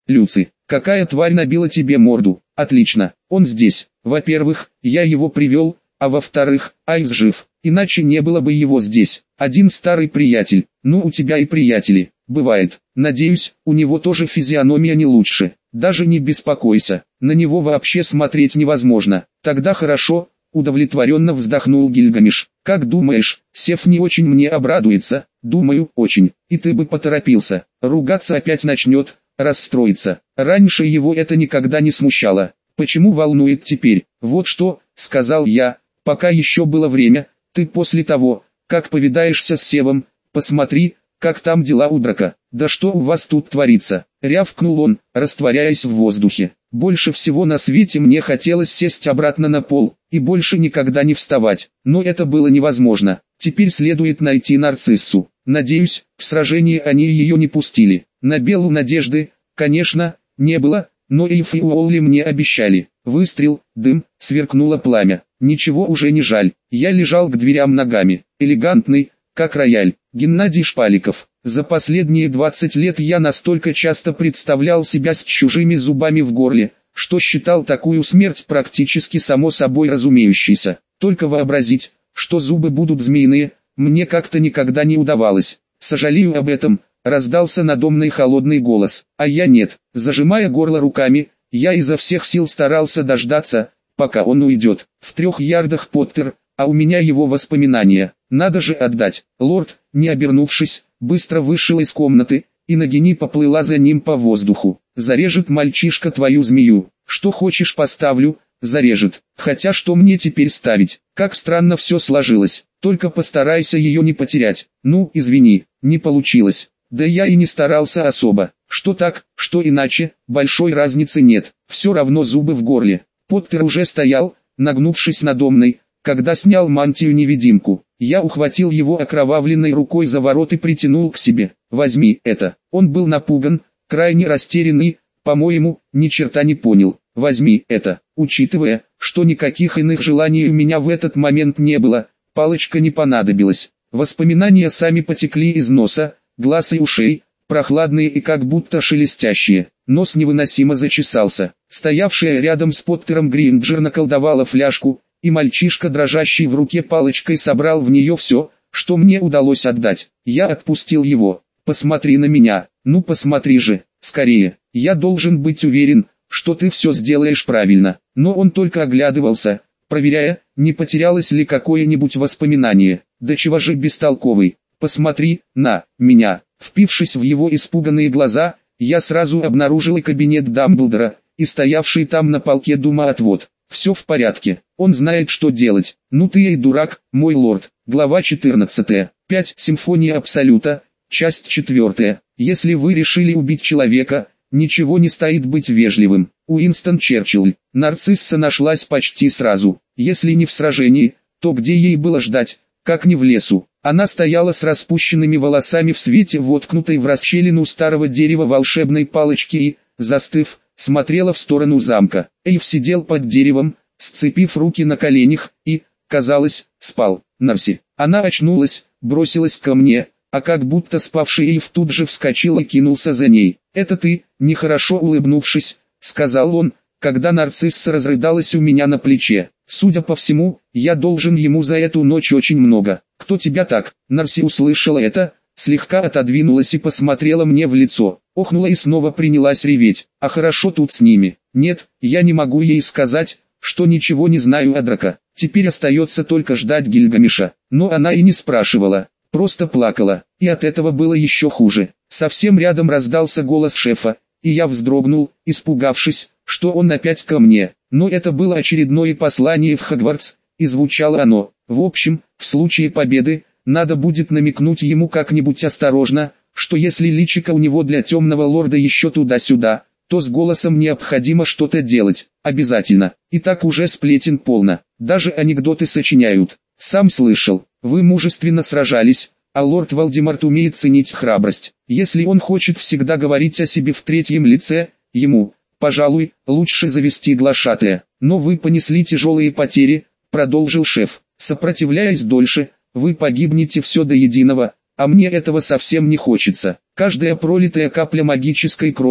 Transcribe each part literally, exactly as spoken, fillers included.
Люци, какая тварь набила тебе морду? Отлично, он здесь. Во-первых, я его привел, а во-вторых, Айвз жив, иначе не было бы его здесь. Один старый приятель, ну у тебя и приятели, бывает. Надеюсь, у него тоже физиономия не лучше. Даже не беспокойся, на него вообще смотреть невозможно. Тогда хорошо, удовлетворенно вздохнул Гильгамеш. Как думаешь, Сеф не очень мне обрадуется? Думаю, очень. И ты бы поторопился. Ругаться опять начнет, расстроится. Раньше его это никогда не смущало. Почему волнует теперь? Вот что, сказал я, пока еще было время, ты после того, как повидаешься с Севом, посмотри, как там дела у Драка. Да что у вас тут творится? Рявкнул он, растворяясь в воздухе. Больше всего на свете мне хотелось сесть обратно на пол, и больше никогда не вставать. Но это было невозможно. Теперь следует найти Нарциссу. Надеюсь, в сражении они ее не пустили. На Белу надежды, конечно, не было, но Эйф и Уолли мне обещали. Выстрел, дым, сверкнуло пламя. Ничего уже не жаль. Я лежал к дверям ногами. Элегантный, как рояль. Геннадий Шпаликов. За последние двадцать лет я настолько часто представлял себя с чужими зубами в горле, что считал такую смерть практически само собой разумеющейся. Только вообразить, что зубы будут змеиные, мне как-то никогда не удавалось. Сожалею об этом, раздался надомный холодный голос, а я нет. Зажимая горло руками, я изо всех сил старался дождаться, пока он уйдет. В трех ярдах Поттер, а у меня его воспоминания. Надо же отдать. Лорд, не обернувшись, быстро вышел из комнаты, и Нагини поплыла за ним по воздуху. Зарежет мальчишка твою змею. Что хочешь поставлю, зарежет. Хотя что мне теперь ставить? Как странно все сложилось. Только постарайся ее не потерять. Ну, извини, не получилось. Да я и не старался особо. Что так, что иначе, большой разницы нет. Все равно зубы в горле. Поттер уже стоял, нагнувшись надо мной, когда снял мантию-невидимку. Я ухватил его окровавленной рукой за ворот и притянул к себе. «Возьми это». Он был напуган, крайне растерян и, по-моему, ни черта не понял. «Возьми это». Учитывая, что никаких иных желаний у меня в этот момент не было, палочка не понадобилась. Воспоминания сами потекли из носа, глаз и ушей, прохладные и как будто шелестящие. Нос невыносимо зачесался. Стоявшая рядом с Поттером Гринджер наколдовала фляжку, и мальчишка, дрожащий в руке палочкой, собрал в нее все, что мне удалось отдать. Я отпустил его. «Посмотри на меня, ну посмотри же, скорее. Я должен быть уверен, что ты все сделаешь правильно». Но он только оглядывался, проверяя, не потерялось ли какое-нибудь воспоминание. «Да чего же бестолковый, посмотри на меня». Впившись в его испуганные глаза, я сразу обнаружил и кабинет Дамблдора, и стоявший там на полке думоотвод. Все в порядке, он знает, что делать. Ну ты и дурак, мой лорд. Глава четырнадцатая. пять. Симфония Абсолюта. Часть четвертая. Если вы решили убить человека, ничего не стоит быть вежливым. Уинстон Черчилль. Нарцисса нашлась почти сразу. Если не в сражении, то где ей было ждать, как не в лесу. Она стояла с распущенными волосами в свете, воткнутой в расщелину старого дерева волшебной палочки и, застыв, смотрела в сторону замка. Эйв сидел под деревом, сцепив руки на коленях, и, казалось, спал. «Нарси». Она очнулась, бросилась ко мне, а как будто спавший Эйв тут же вскочил и кинулся за ней. «Это ты», нехорошо улыбнувшись, сказал он, когда Нарцисса разрыдалась у меня на плече. «Судя по всему, я должен ему за эту ночь очень много». «Кто тебя так?» Нарси услышала это, слегка отодвинулась и посмотрела мне в лицо, охнула и снова принялась реветь. «А хорошо тут с ними». «Нет, я не могу ей сказать, что ничего не знаю о Драко. Теперь остается только ждать Гильгамеша». Но она и не спрашивала, просто плакала, и от этого было еще хуже. Совсем рядом раздался голос шефа, и я вздрогнул, испугавшись, что он опять ко мне. Но это было очередное послание в Хогвартс, и звучало оно: в общем, в случае победы, надо будет намекнуть ему как-нибудь осторожно, что если личико у него для темного лорда еще туда-сюда, то с голосом необходимо что-то делать, обязательно. И так уже сплетен полно, даже анекдоты сочиняют. Сам слышал, вы мужественно сражались, а лорд Волдеморт умеет ценить храбрость. Если он хочет всегда говорить о себе в третьем лице, ему, пожалуй, лучше завести глашатая. Но вы понесли тяжелые потери, продолжил шеф. Сопротивляясь дольше, вы погибнете все до единого, а мне этого совсем не хочется. Каждая пролитая капля магической крови,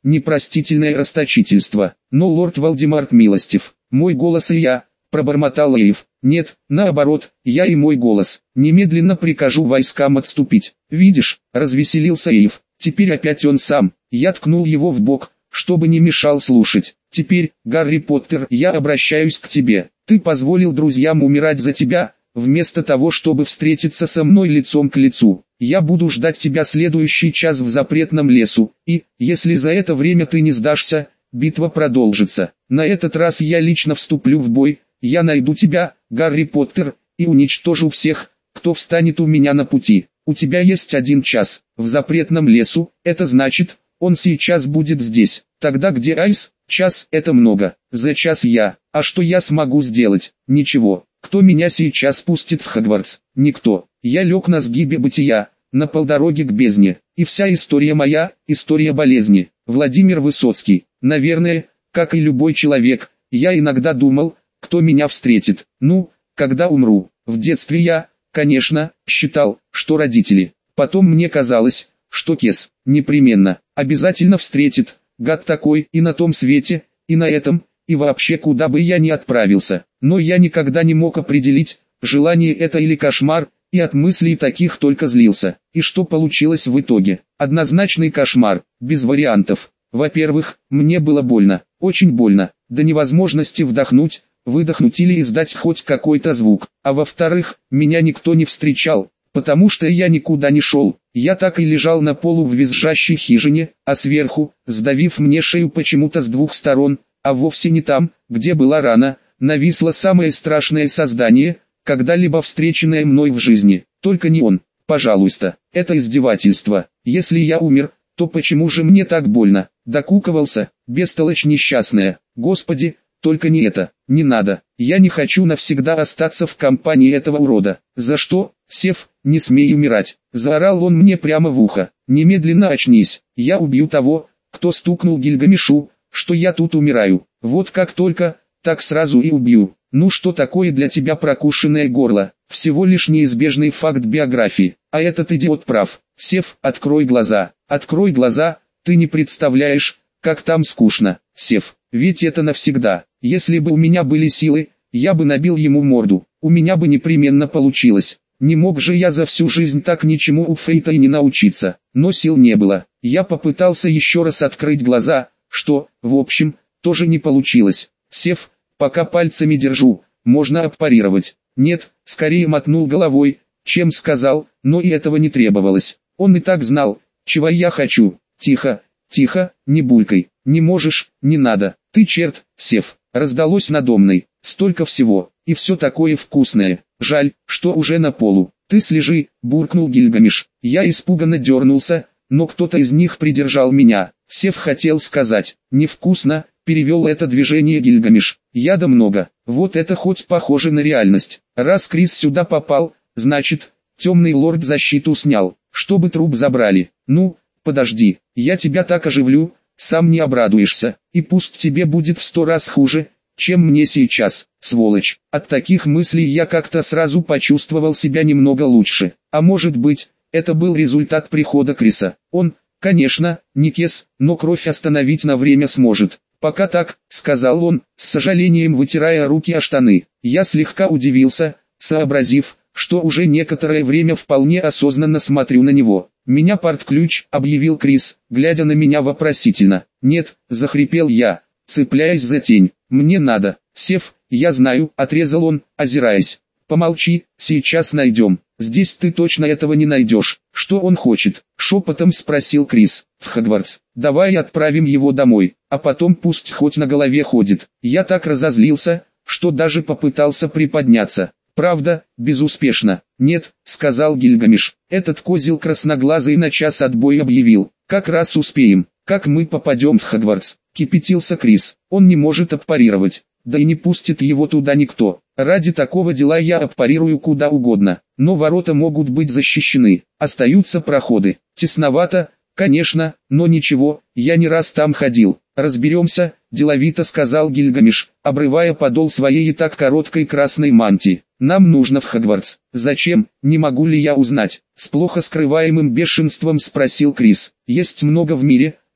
непростительное расточительство. Но лорд Валдемарт милостив. Мой голос и я, пробормотал Эйв. Нет, наоборот, я и мой голос. Немедленно прикажу войскам отступить. Видишь, развеселился Эйв. Теперь опять он сам. Я ткнул его в бок, чтобы не мешал слушать. Теперь, Гарри Поттер, я обращаюсь к тебе. Ты позволил друзьям умирать за тебя, вместо того, чтобы встретиться со мной лицом к лицу. Я буду ждать тебя следующий час в запретном лесу, и, если за это время ты не сдашься, битва продолжится. На этот раз я лично вступлю в бой, я найду тебя, Гарри Поттер, и уничтожу всех, кто встанет у меня на пути. У тебя есть один час, в запретном лесу, это значит, он сейчас будет здесь. Тогда где Айс? Час – это много. За час я. А что я смогу сделать? Ничего. Кто меня сейчас пустит в Хогвартс? Никто. Я лег на сгибе бытия, на полдороге к бездне. И вся история моя – история болезни. Владимир Высоцкий. Наверное, как и любой человек, я иногда думал, кто меня встретит. Ну, когда умру. В детстве я, конечно, считал, что родители. Потом мне казалось, что Кес непременно, обязательно встретит. Гад такой и на том свете, и на этом, и вообще куда бы я ни отправился. Но я никогда не мог определить, желание это или кошмар, и от мыслей таких только злился. И что получилось в итоге? Однозначный кошмар, без вариантов. Во-первых, мне было больно, очень больно, до невозможности вдохнуть, выдохнуть или издать хоть какой-то звук. А во-вторых, меня никто не встречал, потому что я никуда не шел. Я так и лежал на полу в визжащей хижине, а сверху, сдавив мне шею почему-то с двух сторон, а вовсе не там, где была рана, нависло самое страшное создание, когда-либо встреченное мной в жизни. Только не он, пожалуйста, это издевательство. Если я умер, то почему же мне так больно? Докукывался, бестолочь несчастная. Господи, только не это, не надо. Я не хочу навсегда остаться в компании этого урода. За что? Сев, не смей умирать. Заорал он мне прямо в ухо. Немедленно очнись. Я убью того, кто стукнул Гильгамешу, что я тут умираю. Вот как только, так сразу и убью. Ну что такое для тебя прокушенное горло? Всего лишь неизбежный факт биографии. А этот идиот прав. Сев, открой глаза. Открой глаза, ты не представляешь, как там скучно. Сев, ведь это навсегда. Если бы у меня были силы, я бы набил ему морду. У меня бы непременно получилось. Не мог же я за всю жизнь так ничему у Фейта и не научиться. Но сил не было. Я попытался еще раз открыть глаза, что, в общем, тоже не получилось. Сев, пока пальцами держу, можно отпарировать. Нет, скорее мотнул головой, чем сказал, но и этого не требовалось. Он и так знал, чего я хочу. Тихо, тихо, не булькай, не можешь, не надо. Ты черт, Сев, раздалось надо мной. Столько всего, и все такое вкусное. Жаль, что уже на полу. Ты слежи, буркнул Гильгамеш. Я испуганно дернулся, но кто-то из них придержал меня. Сев хотел сказать, невкусно, перевел это движение Гильгамеш. Яда много, вот это хоть похоже на реальность. Раз Крис сюда попал, значит, темный лорд защиту снял, чтобы труп забрали. Ну, подожди, я тебя так оживлю, сам не обрадуешься, и пусть тебе будет в сто раз хуже, чем мне сейчас, сволочь. От таких мыслей я как-то сразу почувствовал себя немного лучше. А может быть, это был результат прихода Криса. Он, конечно, не Кес, но кровь остановить на время сможет. «Пока так», — сказал он, с сожалением вытирая руки о штаны. Я слегка удивился, сообразив, что уже некоторое время вполне осознанно смотрю на него. «Меня партключ», — объявил Крис, глядя на меня вопросительно. «Нет», — захрипел я, цепляясь за тень. «Мне надо». «Сев, я знаю», — отрезал он, озираясь. «Помолчи, сейчас найдем. Здесь ты точно этого не найдешь». «Что он хочет?» — шепотом спросил Крис. «В Хогвартс. Давай отправим его домой, а потом пусть хоть на голове ходит». Я так разозлился, что даже попытался приподняться. Правда, безуспешно. «Нет», — сказал Гильгамеш. «Этот козел красноглазый на час отбой объявил. Как раз успеем. Как мы попадем в Хогвартс?» — кипятился Крис. «Он не может отпарировать. Да и не пустит его туда никто. Ради такого дела я отпарирую куда угодно. Но ворота могут быть защищены. Остаются проходы. Тесновато, конечно, но ничего, я не раз там ходил. Разберемся», — деловито сказал Гильгамеш, обрывая подол своей и так короткой красной мантии. «Нам нужно в Хогвартс». «Зачем, не могу ли я узнать?» — с плохо скрываемым бешенством спросил Крис. «Есть много в мире,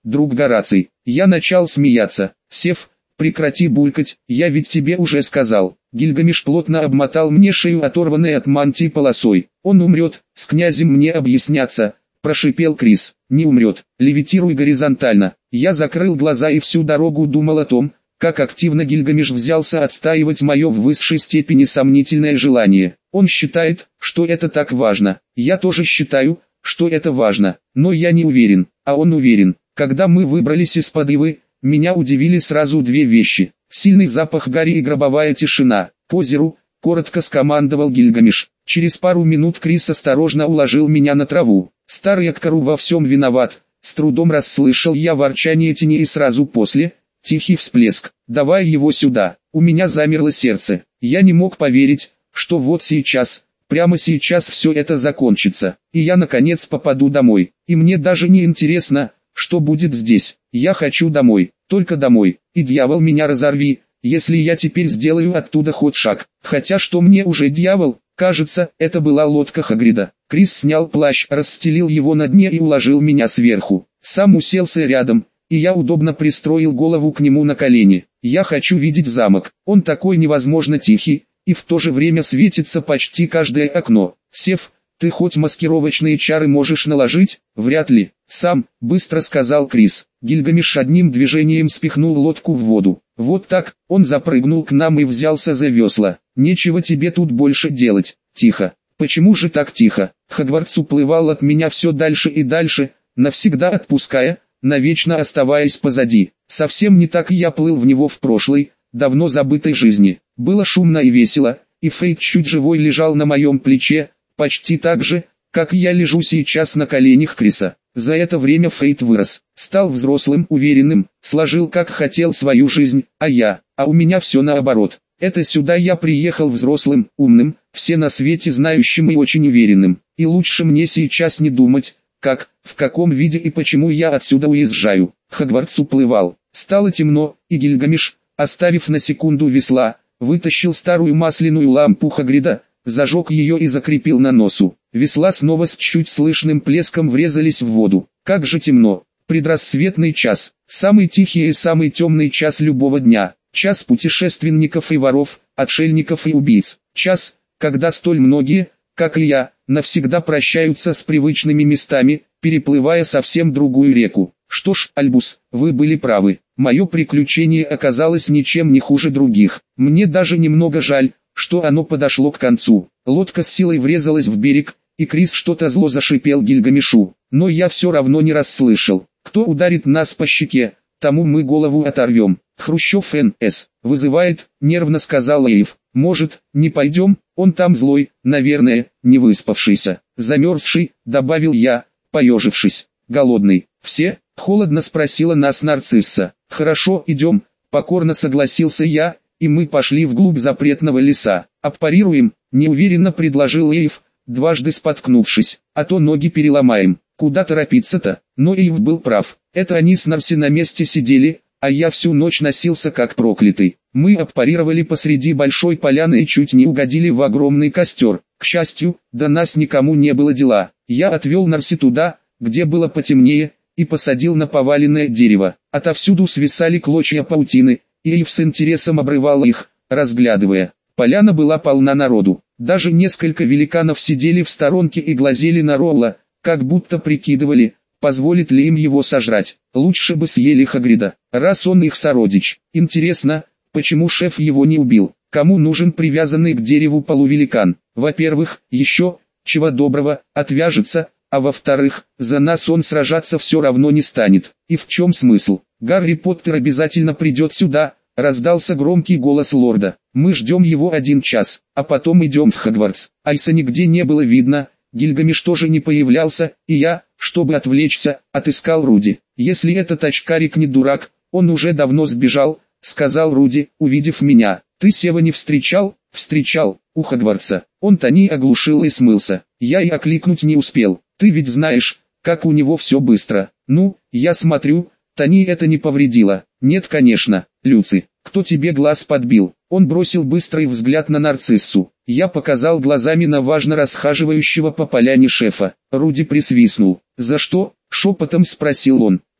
друг Гораций. Я начал смеяться. Сев, прекрати булькать, я ведь тебе уже сказал. Гильгамеш плотно обмотал мне шею оторванной от мантии полосой. Он умрет, с князем мне объясняться, прошипел Крис. Не умрет, левитируй горизонтально. Я закрыл глаза и всю дорогу думал о том, как активно Гильгамеш взялся отстаивать мое в высшей степени сомнительное желание. Он считает, что это так важно. Я тоже считаю, что это важно, но я не уверен, а он уверен. Когда мы выбрались из-под ивы, меня удивили сразу две вещи. Сильный запах гари и гробовая тишина. К озеру, коротко скомандовал Гильгамеш. Через пару минут Крис осторожно уложил меня на траву. Старый Аккару во всем виноват. С трудом расслышал я ворчание тени и сразу после — тихий всплеск. «Давай его сюда». У меня замерло сердце. Я не мог поверить, что вот сейчас, прямо сейчас все это закончится, и я наконец попаду домой. И мне даже не интересно, что будет здесь. Я хочу домой, только домой. И дьявол меня разорви, если я теперь сделаю оттуда хоть шаг. Хотя что мне уже дьявол? Кажется, это была лодка Хагрида. Крис снял плащ, расстелил его на дне и уложил меня сверху. Сам уселся рядом, и я удобно пристроил голову к нему на колени. Я хочу видеть замок. Он такой невозможно тихий, и в то же время светится почти каждое окно. Сев, ты хоть маскировочные чары можешь наложить? Вряд ли. Сам, быстро сказал Крис. Гильгамеш одним движением спихнул лодку в воду. Вот так, он запрыгнул к нам и взялся за весла. Нечего тебе тут больше делать. Тихо. Почему же так тихо? Хогвартс уплывал от меня все дальше и дальше, навсегда отпуская, навечно оставаясь позади. Совсем не так я плыл в него в прошлой, давно забытой жизни. Было шумно и весело, и Фейт чуть живой лежал на моем плече, почти так же, как я лежу сейчас на коленях Криса. За это время Фейт вырос, стал взрослым, уверенным, сложил как хотел свою жизнь, а я, а у меня все наоборот. Это сюда я приехал взрослым, умным, все на свете знающим и очень уверенным. И лучше мне сейчас не думать, как, в каком виде и почему я отсюда уезжаю. Хогвартс уплывал. Стало темно, и Гильгамеш, оставив на секунду весла, вытащил старую масляную лампу Хагрида, зажег ее и закрепил на носу. Весла снова с чуть слышным плеском врезались в воду. Как же темно. Предрассветный час. Самый тихий и самый темный час любого дня. Час путешественников и воров, отшельников и убийц. Час, когда столь многие, как и я, навсегда прощаются с привычными местами, переплывая совсем другую реку. Что ж, Альбус, вы были правы. Мое приключение оказалось ничем не хуже других. Мне даже немного жаль, что оно подошло к концу. Лодка с силой врезалась в берег, и Крис что-то зло зашипел Гильгамешу. Но я все равно не расслышал. Кто ударит нас по щеке, тому мы голову оторвем. Хрущев эн эс вызывает, нервно сказал Эйв. Может, не пойдем, он там злой, наверное, не выспавшийся, замерзший, добавил я, поежившись. Голодный. Все? Холодно спросила нас Нарцисса. Хорошо, идем, покорно согласился я, и мы пошли вглубь запретного леса. Аппарируем, неуверенно предложил Эйв, дважды споткнувшись, а то ноги переломаем. Куда торопиться-то? Но Эйв был прав. Это они с Нарси на месте сидели, а я всю ночь носился как проклятый. Мы аппарировали посреди большой поляны и чуть не угодили в огромный костер. К счастью, до нас никому не было дела. Я отвел Нарси туда, где было потемнее, и посадил на поваленное дерево. Отовсюду свисали клочья паутины, и Эйв с интересом обрывал их, разглядывая. Поляна была полна народу. Даже несколько великанов сидели в сторонке и глазели на Ролла, как будто прикидывали, позволит ли им его сожрать. Лучше бы съели Хагрида, раз он их сородич. Интересно, почему шеф его не убил? Кому нужен привязанный к дереву полувеликан? Во-первых, еще, чего доброго, отвяжется, а во-вторых, за нас он сражаться все равно не станет. И в чем смысл? Гарри Поттер обязательно придет сюда, раздался громкий голос лорда. Мы ждем его один час, а потом идем в Хогвартс. Айса нигде не было видно, Гильгамеш тоже не появлялся, и я, чтобы отвлечься, отыскал Руди. Если этот очкарик не дурак, он уже давно сбежал, сказал Руди, увидев меня. Ты Сева не встречал? Встречал, у Хогвартса. Он Тони оглушил и смылся. Я и окликнуть не успел. Ты ведь знаешь, как у него все быстро. Ну, я смотрю, Тони это не повредило. Нет, конечно, Люци. Кто тебе глаз подбил? Он бросил быстрый взгляд на Нарциссу. Я показал глазами на важно расхаживающего по поляне шефа. Руди присвистнул. «За что?» — шепотом спросил он.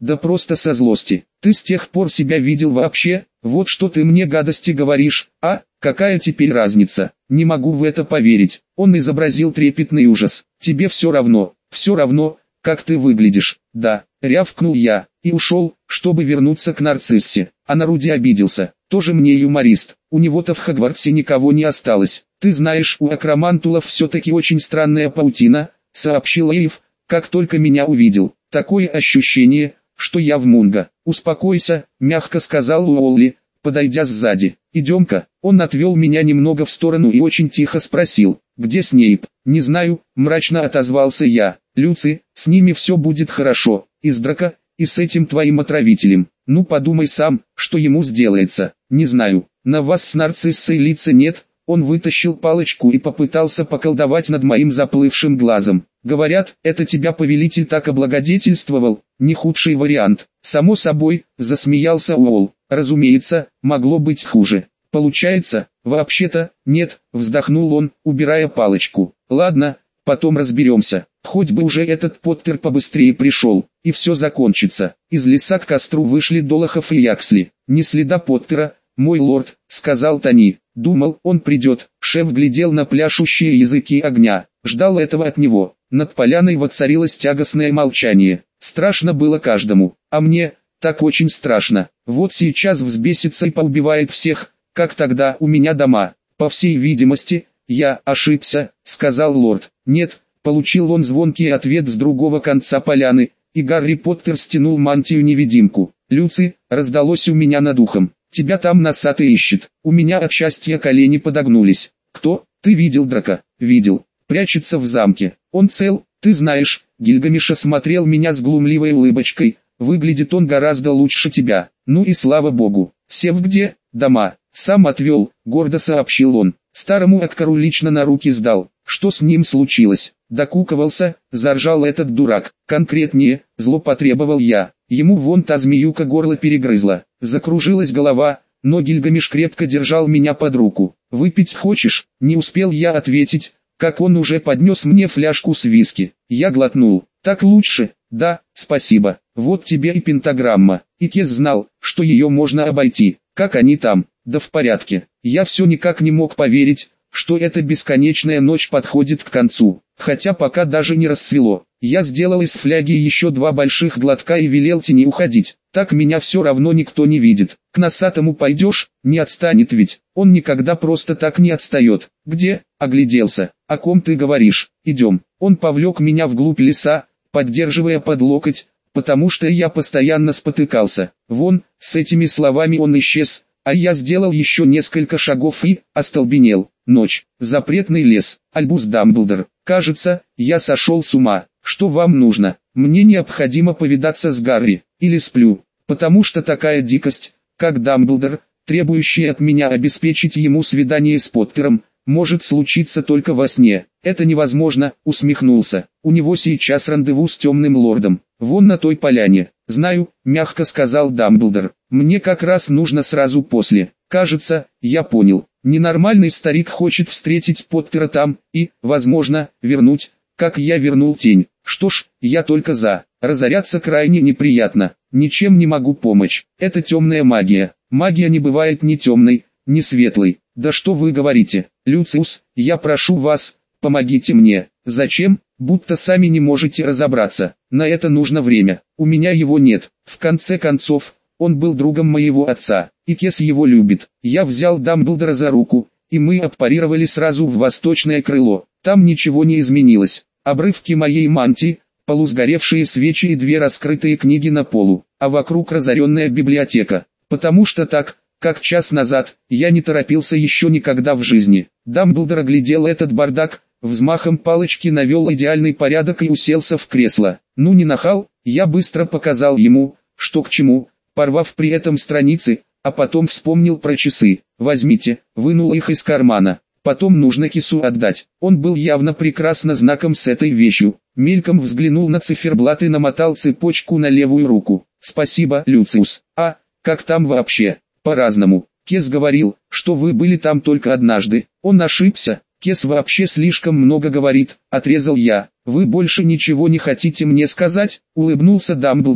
Да просто со злости. Ты с тех пор себя видел вообще? Вот что ты мне гадости говоришь, а? Какая теперь разница? Не могу в это поверить. Он изобразил трепетный ужас. Тебе все равно, все равно, как ты выглядишь. Да, рявкнул я, и ушел, чтобы вернуться к нарциссе. А на Руди обиделся. Тоже мне юморист. У него-то в Хогвартсе никого не осталось. Ты знаешь, у акромантулов все-таки очень странная паутина, сообщил Эйв, как только меня увидел. Такое ощущение, что я в Мунго. Успокойся, мягко сказал Уолли, подойдя сзади. Идем-ка. Он отвел меня немного в сторону и очень тихо спросил, где Снейп? Не знаю, мрачно отозвался я. Люци, с ними все будет хорошо, и с Драко, и с этим твоим отравителем. Ну подумай сам, что ему сделается. Не знаю, на вас с нарциссой лица нет. Он вытащил палочку и попытался поколдовать над моим заплывшим глазом. Говорят, это тебя повелитель так облагодетельствовал, не худший вариант. Само собой, засмеялся Уолл. Разумеется, могло быть хуже. Получается, вообще-то, нет, вздохнул он, убирая палочку. Ладно, потом разберемся. Хоть бы уже этот Поттер побыстрее пришел, и все закончится. Из леса к костру вышли Долохов и Яксли. Не следа Поттера, мой лорд, сказал Тони. Думал, он придет. Шеф глядел на пляшущие языки огня, ждал этого от него. Над поляной воцарилось тягостное молчание. Страшно было каждому, а мне, так очень страшно. Вот сейчас взбесится и поубивает всех, как тогда у меня дома. По всей видимости, я ошибся, сказал лорд. Нет, получил он звонкий ответ с другого конца поляны, и Гарри Поттер стянул мантию-невидимку. Люци, раздалось у меня над ухом. Тебя там носатый ищет. У меня от счастья колени подогнулись. Кто? Ты видел Драко? Видел. Прячется в замке. Он цел, ты знаешь. Гильгамеш осмотрел меня с глумливой улыбочкой. Выглядит он гораздо лучше тебя. Ну и слава богу. Сев где? Дома. Сам отвел, гордо сообщил он. Старому Аккару лично на руки сдал. Что с ним случилось? Докукывался, заржал этот дурак. Конкретнее, зло потребовал я. Ему вон та змеюка горло перегрызла. Закружилась голова, но Гильгамеш крепко держал меня под руку. «Выпить хочешь?» Не успел я ответить, как он уже поднес мне фляжку с виски. Я глотнул. «Так лучше?» «Да, спасибо. Вот тебе и пентаграмма». И Кес знал, что ее можно обойти. Как они там? Да в порядке. Я все никак не мог поверить, что эта бесконечная ночь подходит к концу. Хотя пока даже не рассвело. Я сделал из фляги еще два больших глотка и велел Тени уходить. Так меня все равно никто не видит. К носатому пойдешь, не отстанет ведь. Он никогда просто так не отстает. Где? Огляделся. О ком ты говоришь? Идем. Он повлек меня вглубь леса, поддерживая под локоть, потому что я постоянно спотыкался. Вон, с этими словами он исчез, а я сделал еще несколько шагов и остолбенел. Ночь, запретный лес, Альбус Дамблдор. Кажется, я сошел с ума. Что вам нужно? Мне необходимо повидаться с Гарри, или сплю, потому что такая дикость, как Дамблдор, требующая от меня обеспечить ему свидание с Поттером, может случиться только во сне. Это невозможно, усмехнулся. У него сейчас рандеву с темным лордом, вон на той поляне. Знаю, мягко сказал Дамблдор. Мне как раз нужно сразу после. Кажется, я понял. Ненормальный старик хочет встретить Поттера там и, возможно, вернуть, как я вернул тень. Что ж, я только за. Разоряться крайне неприятно. Ничем не могу помочь. Это темная магия. Магия не бывает ни темной, ни светлой. Да что вы говорите? Люциус, я прошу вас, помогите мне. Зачем? Будто сами не можете разобраться. На это нужно время. У меня его нет. В конце концов, он был другом моего отца, и Кес его любит. Я взял Дамблдора за руку, и мы отпарировали сразу в восточное крыло. Там ничего не изменилось. Обрывки моей мантии, полусгоревшие свечи и две раскрытые книги на полу, а вокруг разоренная библиотека. Потому что так, как час назад, я не торопился еще никогда в жизни. Дамблдор оглядел этот бардак, взмахом палочки навел идеальный порядок и уселся в кресло. Ну не нахал, я быстро показал ему, что к чему, порвав при этом страницы, а потом вспомнил про часы. Возьмите, вынул их из кармана. Потом нужно Кису отдать. Он был явно прекрасно знаком с этой вещью. Мельком взглянул на циферблат и намотал цепочку на левую руку. Спасибо, Люциус. А, как там вообще? По-разному. Кес говорил, что вы были там только однажды. Он ошибся. Кес вообще слишком много говорит, отрезал я. Вы больше ничего не хотите мне сказать? Улыбнулся Дамблдор,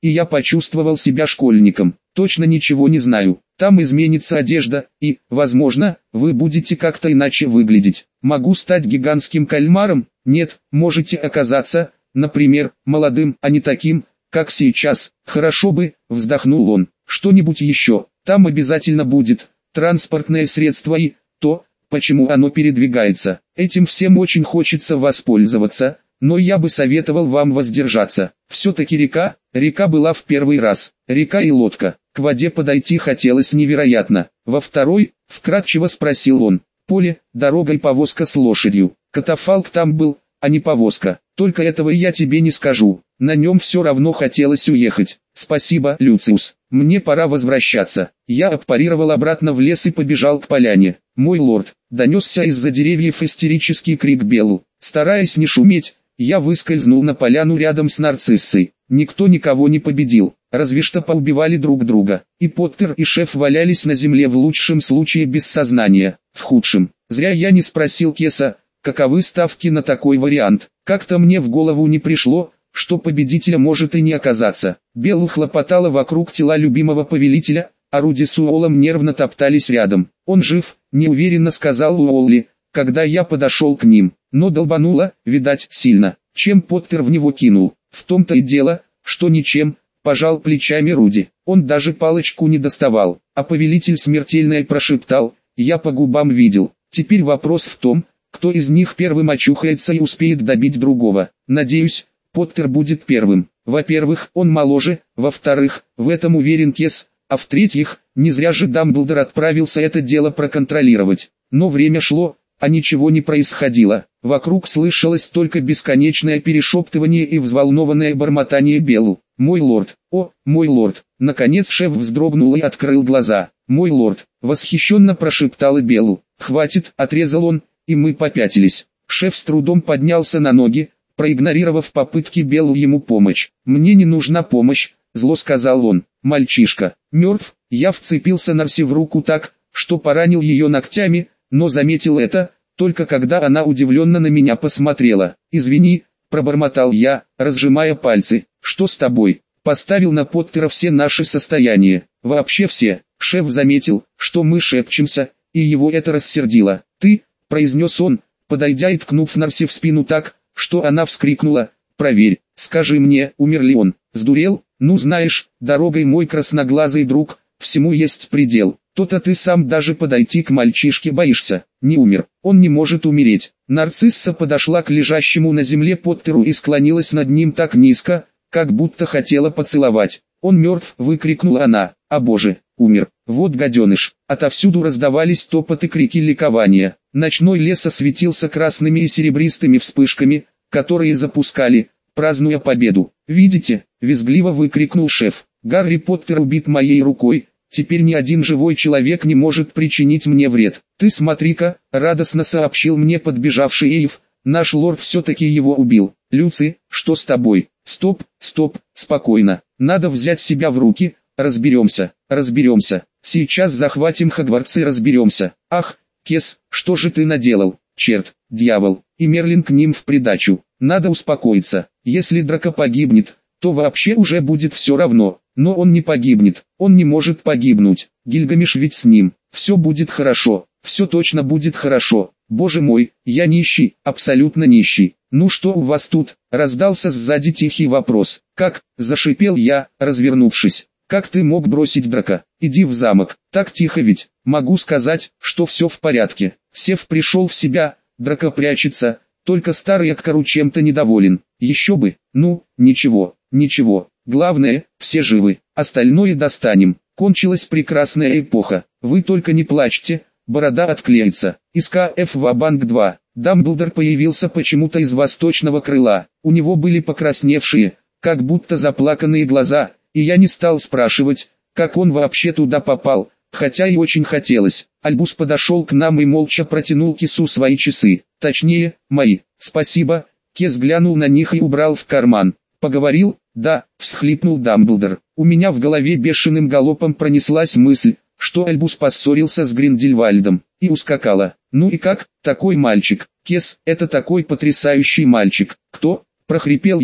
и я почувствовал себя школьником. Точно ничего не знаю. Там изменится одежда, и, возможно, вы будете как-то иначе выглядеть. Могу стать гигантским кальмаром? Нет, можете оказаться, например, молодым, а не таким, как сейчас. Хорошо бы, вздохнул он. Что-нибудь еще? Там обязательно будет транспортное средство и то, почему оно передвигается. Этим всем очень хочется воспользоваться, но я бы советовал вам воздержаться. Все-таки река, река была в первый раз. Река и лодка. К воде подойти хотелось невероятно. Во второй, вкратчиво спросил он. Поле, дорога и повозка с лошадью. Катафалк там был, а не повозка. Только этого я тебе не скажу. На нем все равно хотелось уехать. Спасибо, Люциус. Мне пора возвращаться. Я отпарировал обратно в лес и побежал к поляне. Мой лорд, донесся из-за деревьев истерический крик Беллу. Стараясь не шуметь, я выскользнул на поляну рядом с нарциссой. Никто никого не победил, разве что поубивали друг друга. И Поттер, и шеф валялись на земле в лучшем случае без сознания, в худшем. Зря я не спросил Кеса, каковы ставки на такой вариант. Как-то мне в голову не пришло, что победителя может и не оказаться. Беллу хлопотала вокруг тела любимого повелителя, а Руди с Уоллом нервно топтались рядом. «Он жив», — неуверенно сказал Уолли, когда я подошел к ним. Но долбануло, видать, сильно. Чем Поттер в него кинул? В том-то и дело, что ничем, пожал плечами Руди. Он даже палочку не доставал, а повелитель смертельное прошептал, я по губам видел. Теперь вопрос в том, кто из них первым очухается и успеет добить другого. Надеюсь, Поттер будет первым. Во-первых, он моложе, во-вторых, в этом уверен Кес, а в-третьих, не зря же Дамблдор отправился это дело проконтролировать. Но время шло, а ничего не происходило. Вокруг слышалось только бесконечное перешептывание и взволнованное бормотание Беллу. «Мой лорд, о, мой лорд!» Наконец шеф вздрогнул и открыл глаза. «Мой лорд!» — восхищенно прошептала Беллу. «Хватит!» — отрезал он, и мы попятились. Шеф с трудом поднялся на ноги, проигнорировав попытки Беллу ему помочь. «Мне не нужна помощь», — зло сказал он. «Мальчишка мертв». Я вцепился Нарси в руку так, что поранил ее ногтями, но заметил это, только когда она удивленно на меня посмотрела. «Извини», — пробормотал я, разжимая пальцы. «Что с тобой?» Поставил на Поттера все наши состояния. Вообще все. Шеф заметил, что мы шепчемся, и его это рассердило. «Ты», — произнес он, подойдя и ткнув Нарси в спину так, что она вскрикнула, «проверь, скажи мне, умер ли он?» «Сдурел? Ну знаешь, дорогой мой красноглазый друг, всему есть предел. То-то ты сам даже подойти к мальчишке боишься. Не умер, он не может умереть». Нарцисса подошла к лежащему на земле Поттеру и склонилась над ним так низко, как будто хотела поцеловать. «Он мертв!» — выкрикнула она. «А боже, умер! Вот гаденыш!» Отовсюду раздавались топот и крики ликования. Ночной лес осветился красными и серебристыми вспышками, которые запускали, празднуя победу. «Видите?» — визгливо выкрикнул шеф. «Гарри Поттер убит моей рукой, теперь ни один живой человек не может причинить мне вред. Ты смотри-ка», — радостно сообщил мне подбежавший Эйв, «наш лорд все-таки его убил». «Люци, что с тобой?» «Стоп, стоп, спокойно, надо взять себя в руки, разберемся, разберемся, сейчас захватим Хогвартс и разберемся». «Ах, Кес, что же ты наделал? Черт, дьявол, и Мерлин к ним в придачу. Надо успокоиться, если Драко погибнет, то вообще уже будет все равно, но он не погибнет, он не может погибнуть, Гильгамеш ведь с ним, все будет хорошо, все точно будет хорошо. Боже мой, я нищий, абсолютно нищий». «Ну что у вас тут?» — раздался сзади тихий вопрос. «Как?» — зашипел я, развернувшись. «Как ты мог бросить Драко? Иди в замок». «Так тихо ведь, могу сказать, что все в порядке». Сев пришел в себя, Драко прячется, только старый Аккару чем-то недоволен. Еще бы, ну, ничего, ничего, главное, все живы, остальное достанем. Кончилась прекрасная эпоха, вы только не плачьте, борода отклеится. Из ка эф Ва-Банк два. Дамблдор появился почему-то из восточного крыла. У него были покрасневшие, как будто заплаканные глаза, и я не стал спрашивать, как он вообще туда попал, хотя и очень хотелось. Альбус подошел к нам и молча протянул Кесу свои часы, точнее, мои. «Спасибо». Кес глянул на них и убрал в карман. «Поговорил?» «Да», — всхлипнул Дамблдор. У меня в голове бешеным галопом пронеслась мысль, что Альбус поссорился с Гриндельвальдом, и ускакала. «Ну и как, такой мальчик?» «Кес, это такой потрясающий мальчик». «Кто?» — прохрипел я.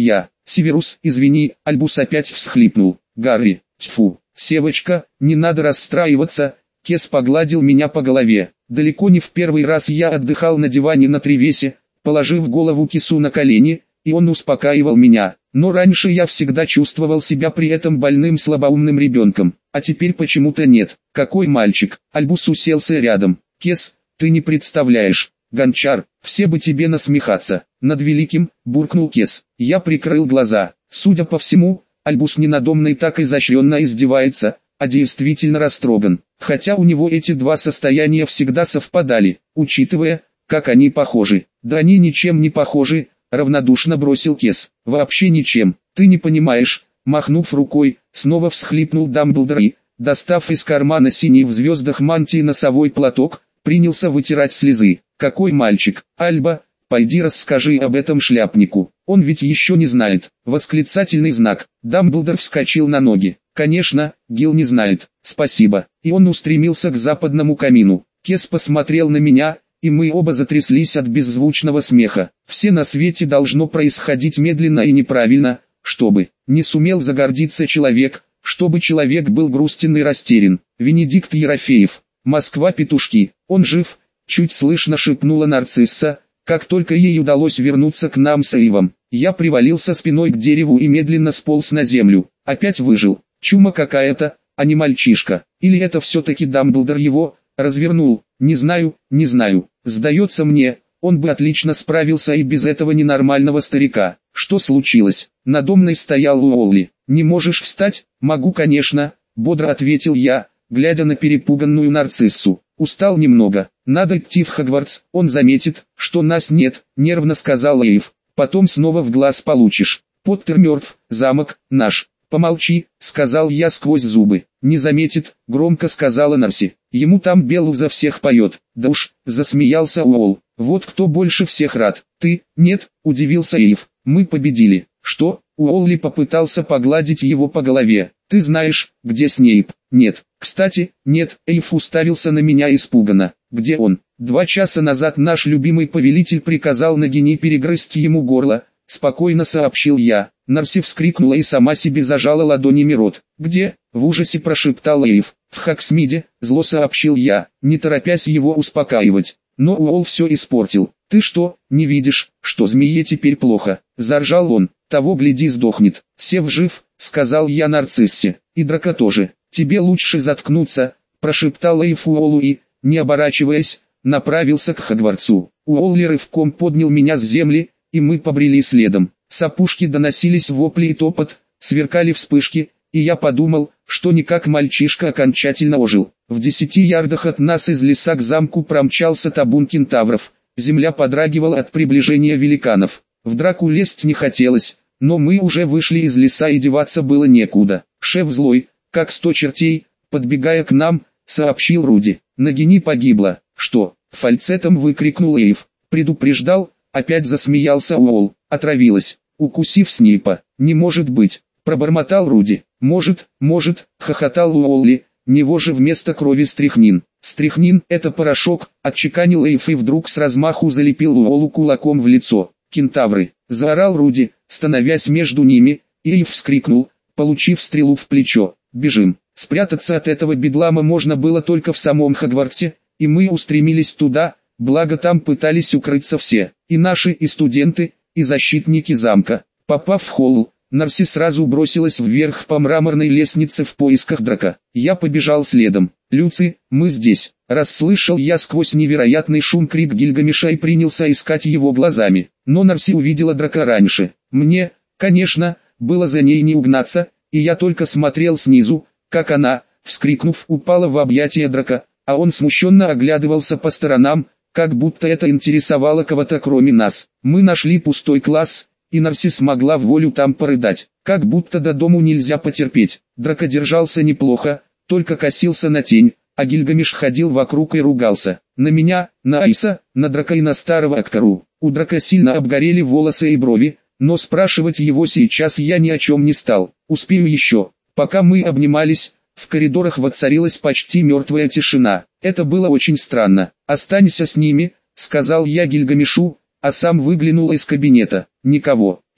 Северус, извини, Альбус опять всхлипнул. Гарри, тьфу, Севочка, не надо расстраиваться. Кес погладил меня по голове. Далеко не в первый раз я отдыхал на диване на Тревесе, положив голову Кесу на колени, и он успокаивал меня. Но раньше я всегда чувствовал себя при этом больным слабоумным ребенком, а теперь почему-то нет. Какой мальчик. Альбус уселся рядом. Кес, ты не представляешь. Гончар, все бы тебе насмехаться. Над великим, буркнул Кес. Я прикрыл глаза. Судя по всему, Альбус не надо мной так изощренно издевается, а действительно растроган. Хотя у него эти два состояния всегда совпадали, учитывая, как они похожи. Да они ничем не похожи, равнодушно бросил Кес. Вообще ничем, ты не понимаешь. Махнув рукой, снова всхлипнул Дамблдор и, достав из кармана синий в звездах мантии носовой платок, принялся вытирать слезы. Какой мальчик, Альба, пойди расскажи об этом шляпнику, он ведь еще не знает. Восклицательный знак. Дамблдор вскочил на ноги. Конечно, Гил не знает, спасибо. И он устремился к западному камину. Кес посмотрел на меня, и мы оба затряслись от беззвучного смеха. Все на свете должно происходить медленно и неправильно, чтобы не сумел загордиться человек, чтобы человек был грустен и растерян. Венедикт Ерофеев, Москва, петушки, он жив, чуть слышно шепнула нарцисса, как только ей удалось вернуться к нам с Эйвом. Я привалился спиной к дереву и медленно сполз на землю. Опять выжил. Чума какая-то, а не мальчишка. Или это все-таки Дамблдор его развернул, не знаю, не знаю. Сдается мне, он бы отлично справился и без этого ненормального старика. Что случилось? Надо мной стоял Уолли. Не можешь встать? Могу, конечно, бодро ответил я, глядя на перепуганную нарциссу. Устал немного. Надо идти в Хогвартс, он заметит, что нас нет, нервно сказал Эйв. Потом снова в глаз получишь. Поттер мертв, замок наш. Помолчи, сказал я сквозь зубы. Не заметит, громко сказала Нарси. Ему там Беллу за всех поет. Да уж, засмеялся Уолл. Вот кто больше всех рад. Ты? Нет, удивился Эйв. Мы победили. Что? Уолли попытался погладить его по голове. Ты знаешь, где Снейп? Нет. Кстати, нет. Эйв уставился на меня испуганно. Где он? Два часа назад наш любимый повелитель приказал Нагини перегрызть ему горло. Спокойно сообщил я. Нарси вскрикнула и сама себе зажала ладонями рот. «Где?» — в ужасе прошептал Эйв. «В Хоксмиде», — зло сообщил я, не торопясь его успокаивать. Но Уолл все испортил. «Ты что, не видишь, что змее теперь плохо?» — заржал он. «Того гляди сдохнет. Сев жив», — сказал я нарциссе. «И Драко тоже. Тебе лучше заткнуться», — прошептал Эйв Уоллу и, не оборачиваясь, направился к Хогвартсу. Уолли рывком поднял меня с земли, и мы побрели следом. С опушки доносились вопли и топот, сверкали вспышки, и я подумал, что никак мальчишка окончательно ожил. В десяти ярдах от нас из леса к замку промчался табун кентавров, земля подрагивала от приближения великанов. В драку лезть не хотелось, но мы уже вышли из леса и деваться было некуда. Шеф злой, как сто чертей, подбегая к нам, сообщил Руди. Нагини погибла. Что? Фальцетом выкрикнул Эйв. Предупреждал. Опять засмеялся Уолл. Отравилась, укусив Снейпа. Не может быть, пробормотал Руди. Может, может, хохотал Уолли. Него же вместо крови стрихнин. Стрихнин — это порошок, отчеканил Эйв и вдруг с размаху залепил Уоллу кулаком в лицо. Кентавры, заорал Руди, становясь между ними, и Эйв вскрикнул, получив стрелу в плечо. Бежим. Спрятаться от этого бедлама можно было только в самом Хогвартсе, и мы устремились туда. Благо там пытались укрыться все, и наши, и студенты, и защитники замка. Попав в холл, Нарси сразу бросилась вверх по мраморной лестнице в поисках Драко. Я побежал следом. «Люци, мы здесь!» Расслышал я сквозь невероятный шум крик Гильгамеша и принялся искать его глазами. Но Нарси увидела Драко раньше. Мне, конечно, было за ней не угнаться, и я только смотрел снизу, как она, вскрикнув, упала в объятия Драко, а он смущенно оглядывался по сторонам, как будто это интересовало кого-то кроме нас. Мы нашли пустой класс, и Нарси смогла в волю там порыдать, как будто до дому нельзя потерпеть. Драко держался неплохо, только косился на тень, а Гильгамеш ходил вокруг и ругался. На меня, на Айса, на Драко и на старого Актору. У Драко сильно обгорели волосы и брови, но спрашивать его сейчас я ни о чем не стал. Успею еще. Пока мы обнимались, в коридорах воцарилась почти мертвая тишина. Это было очень странно. «Останься с ними», — сказал я Гильгамешу, а сам выглянул из кабинета. Никого.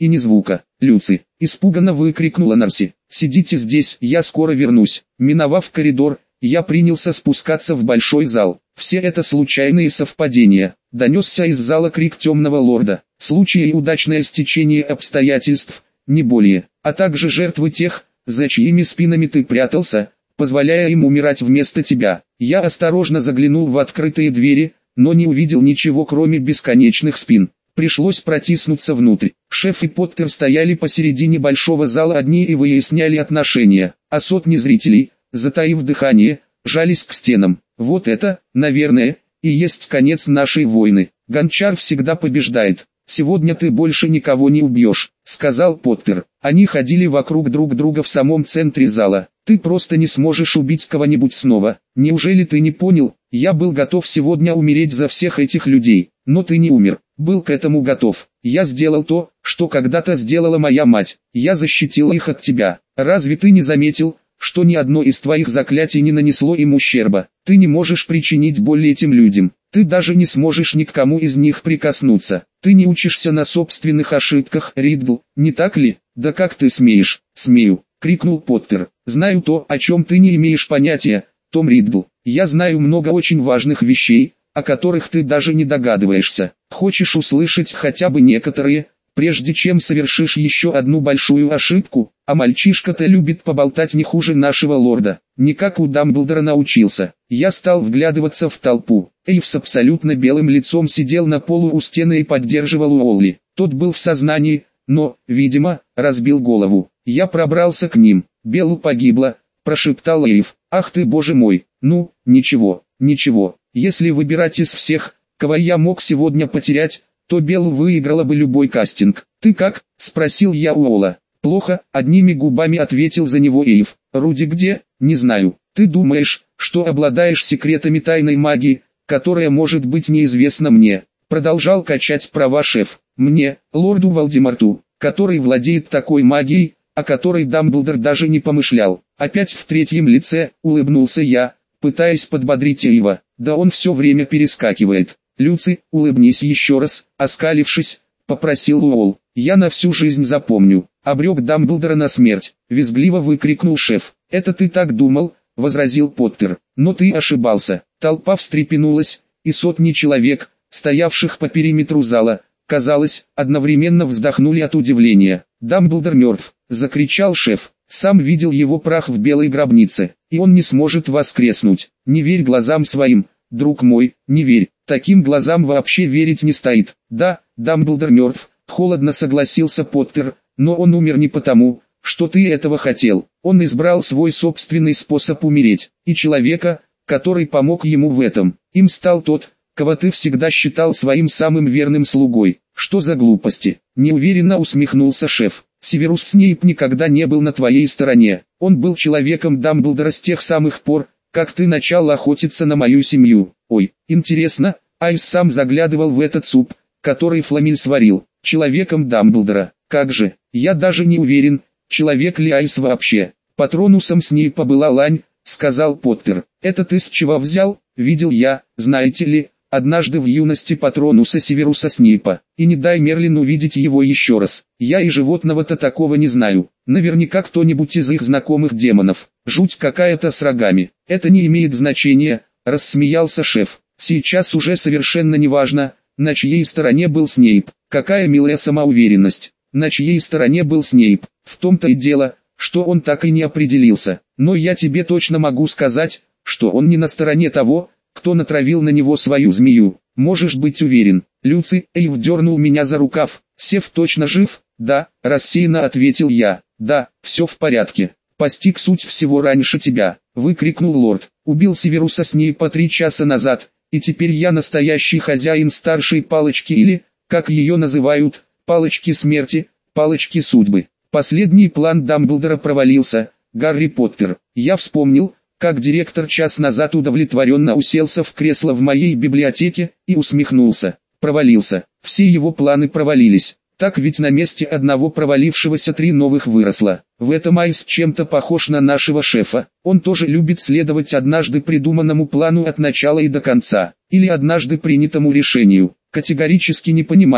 и ни звука. «Люци!» – испуганно выкрикнула Нарси. «Сидите здесь, я скоро вернусь». Миновав коридор, я принялся спускаться в большой зал. Все это случайные совпадения. Донесся из зала крик темного лорда. Случай и удачное стечение обстоятельств, не более, а также жертвы тех, за чьими спинами ты прятался, позволяя им умирать вместо тебя. Я осторожно заглянул в открытые двери, но не увидел ничего кроме бесконечных спин. Пришлось протиснуться внутрь. Шеф и Поттер стояли посередине большого зала одни и выясняли отношения, а сотни зрителей, затаив дыхание, жались к стенам. Вот это, наверное, и есть конец нашей войны. Гончар всегда побеждает. «Сегодня ты больше никого не убьешь», — сказал Поттер. Они ходили вокруг друг друга в самом центре зала. «Ты просто не сможешь убить кого-нибудь снова. Неужели ты не понял? Я был готов сегодня умереть за всех этих людей, но ты не умер. Был к этому готов. Я сделал то, что когда-то сделала моя мать. Я защитил их от тебя. Разве ты не заметил, что ни одно из твоих заклятий не нанесло им ущерба? Ты не можешь причинить боль этим людям. Ты даже не сможешь ни к кому из них прикоснуться. Ты не учишься на собственных ошибках, Риддл, не так ли? Да как ты смеешь?» «Смею», — крикнул Поттер. «Знаю то, о чем ты не имеешь понятия, Том Риддл. Я знаю много очень важных вещей, о которых ты даже не догадываешься. Хочешь услышать хотя бы некоторые, прежде чем совершишь еще одну большую ошибку? А мальчишка-то любит поболтать не хуже нашего лорда. Никак у Дамблдора научился». Я стал вглядываться в толпу. Эйв с абсолютно белым лицом сидел на полу у стены и поддерживал Уолли. Тот был в сознании, но, видимо, разбил голову. Я пробрался к ним. «Беллу погибла», — прошептал Эйв. «Ах ты боже мой, ну, ничего, ничего. Если выбирать из всех, кого я мог сегодня потерять, то Беллу выиграла бы любой кастинг». «Ты как?» — спросил я Уолла. «Плохо», — одними губами ответил за него Эйв. «Руди где?» «Не знаю. Ты думаешь, что обладаешь секретами тайной магии, которая может быть неизвестна мне?» Продолжал качать права шеф. «Мне, лорду Волдеморту, который владеет такой магией, о которой Дамблдор даже не помышлял». Опять в третьем лице, улыбнулся я, пытаясь подбодрить Эйва. «Да он все время перескакивает». «Люци, улыбнись еще раз», оскалившись, попросил Уолл. «Я на всю жизнь запомню». «Обрек Дамблдора на смерть», визгливо выкрикнул шеф. «Это ты так думал», возразил Поттер. «Но ты ошибался». Толпа встрепенулась, и сотни человек, стоявших по периметру зала, казалось, одновременно вздохнули от удивления. «Дамблдор мертв», закричал шеф. «Сам видел его прах в белой гробнице, и он не сможет воскреснуть. Не верь глазам своим, друг мой, не верь. Таким глазам вообще верить не стоит». «Да, Дамблдор мертв», холодно согласился Поттер, «но он умер не потому, что ты этого хотел. Он избрал свой собственный способ умереть, и человека, который помог ему в этом, им стал тот, кого ты всегда считал своим самым верным слугой». «Что за глупости?» — неуверенно усмехнулся шеф. «Северус Снейп никогда не был на твоей стороне. Он был человеком Дамблдора с тех самых пор, как ты начал охотиться на мою семью». «Ой, интересно, Айс сам заглядывал в этот суп, который Фламиль сварил. Человеком Дамблдора. Как же, я даже не уверен, человек ли Айс вообще». «Патронусом Снейпа была лань», — сказал Поттер. «Это ты с чего взял?» «Видел я, знаете ли, однажды в юности Патронуса Северуса Снейпа, и не дай Мерлин увидеть его еще раз. Я и животного-то такого не знаю. Наверняка кто-нибудь из их знакомых демонов. Жуть какая-то с рогами. Это не имеет значения», — рассмеялся шеф. «Сейчас уже совершенно неважно, на чьей стороне был Снейп. Какая милая самоуверенность. На чьей стороне был Снейп. В том-то и дело, что он так и не определился. Но я тебе точно могу сказать, что он не на стороне того, кто натравил на него свою змею. Можешь быть уверен». «Люци», Эйв дернул меня за рукав. «Сев точно жив?» «Да», рассеянно ответил я. «Да, все в порядке. Постиг суть всего раньше тебя», выкрикнул лорд. «Убил Северуса Снейпа три часа назад, и теперь я настоящий хозяин старшей палочки или, как ее называют, палочки смерти, палочки судьбы». Последний план Дамблдора провалился. Гарри Поттер. Я вспомнил, как директор час назад удовлетворенно уселся в кресло в моей библиотеке и усмехнулся. Провалился. Все его планы провалились. Так ведь на месте одного провалившегося три новых выросло. В этом Айс чем-то похож на нашего шефа. Он тоже любит следовать однажды придуманному плану от начала и до конца, или однажды принятому решению, категорически не понимая,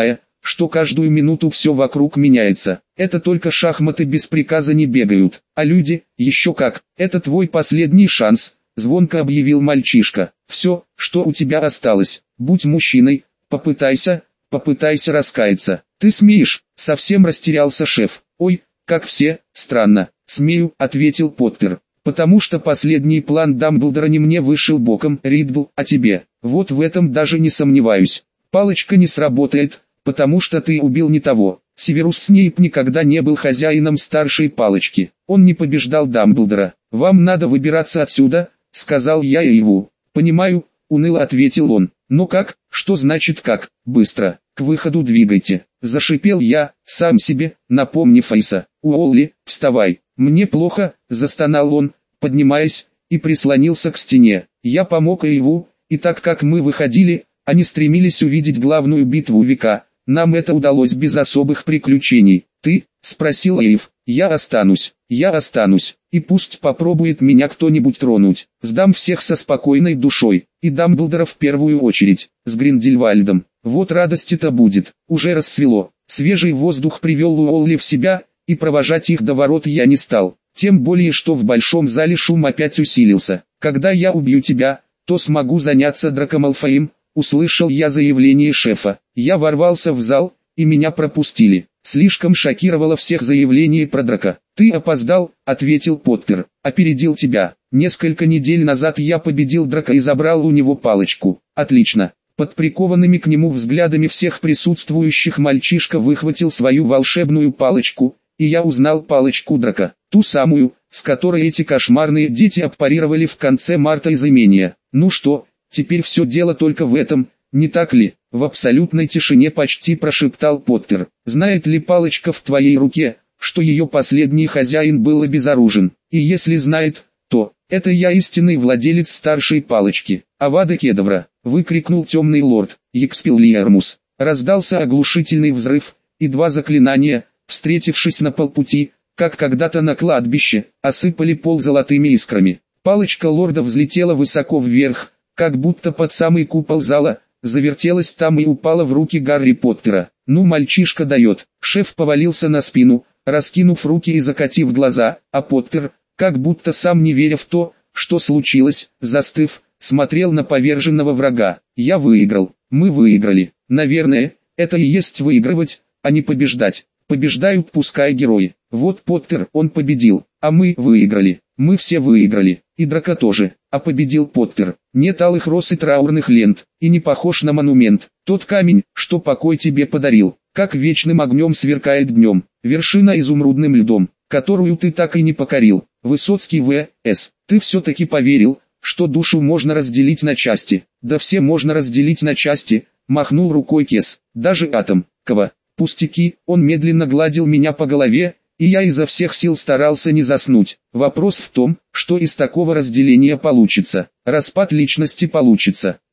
что каждую минуту все вокруг меняется. Это только шахматы без приказа не бегают, а люди, еще как. Это твой последний шанс, звонко объявил мальчишка. Все, что у тебя осталось, будь мужчиной, попытайся, попытайся раскаяться. Ты смеешь? Совсем растерялся шеф. Ой, как все, странно. Смею, ответил Поттер. Потому что последний план Дамблдора не мне вышел боком, Риддл, а тебе. Вот в этом даже не сомневаюсь. Палочка не сработает, потому что ты убил не того. Северус Снейп никогда не был хозяином старшей палочки. Он не побеждал Дамблдора. Вам надо выбираться отсюда, сказал я Эйву. Понимаю, уныло ответил он. Но как? Что значит как? Быстро, к выходу двигайте. Зашипел я, сам себе, напомнив Айса. Уолли, вставай. Мне плохо, застонал он, поднимаясь, и прислонился к стене. Я помог Эйву, и так как мы выходили, они стремились увидеть главную битву века. Нам это удалось без особых приключений. Ты? Спросил Эйв. Я останусь, я останусь, и пусть попробует меня кто-нибудь тронуть. Сдам всех со спокойной душой, и Дамблдора в первую очередь, с Гриндельвальдом. Вот радости-то будет. Уже рассвело, свежий воздух привел Уолли в себя, и провожать их до ворот я не стал. Тем более, что в большом зале шум опять усилился. Когда я убью тебя, то смогу заняться Драко Малфоем, услышал я заявление шефа. Я ворвался в зал, и меня пропустили. Слишком шокировало всех заявление про Драко. «Ты опоздал», — ответил Поттер. «Опередил тебя. Несколько недель назад я победил Драко и забрал у него палочку». «Отлично». Под прикованными к нему взглядами всех присутствующих мальчишка выхватил свою волшебную палочку, и я узнал палочку Драко. Ту самую, с которой эти кошмарные дети аппарировали в конце марта из имения. «Ну что, теперь все дело только в этом, не так ли?» В абсолютной тишине почти прошептал Поттер. «Знает ли палочка в твоей руке, что ее последний хозяин был обезоружен? И если знает, то это я истинный владелец старшей палочки. Авада Кедавра!» — выкрикнул темный лорд. Експеллиармус. Раздался оглушительный взрыв, и два заклинания, встретившись на полпути, как когда-то на кладбище, осыпали пол золотыми искрами. Палочка лорда взлетела высоко вверх, как будто под самый купол зала, завертелась там и упала в руки Гарри Поттера. «Ну, мальчишка дает». Шеф повалился на спину, раскинув руки и закатив глаза, а Поттер, как будто сам не веря в то, что случилось, застыв, смотрел на поверженного врага. «Я выиграл. Мы выиграли. Наверное, это и есть выигрывать, а не побеждать. Побеждают пускай герои. Вот Поттер, он победил, а мы выиграли. Мы все выиграли. И Драко тоже. А победил Поттер. Нет алых роз и траурных лент, и не похож на монумент. Тот камень, что покой тебе подарил, как вечным огнем сверкает днем. Вершина изумрудным льдом, которую ты так и не покорил. Высоцкий В С. Ты все-таки поверил, что душу можно разделить на части. Да все можно разделить на части, махнул рукой Кес. Даже атом. Кого? Пустяки. Он медленно гладил меня по голове, и я изо всех сил старался не заснуть. Вопрос в том, что из такого разделения получится. Распад личности получится.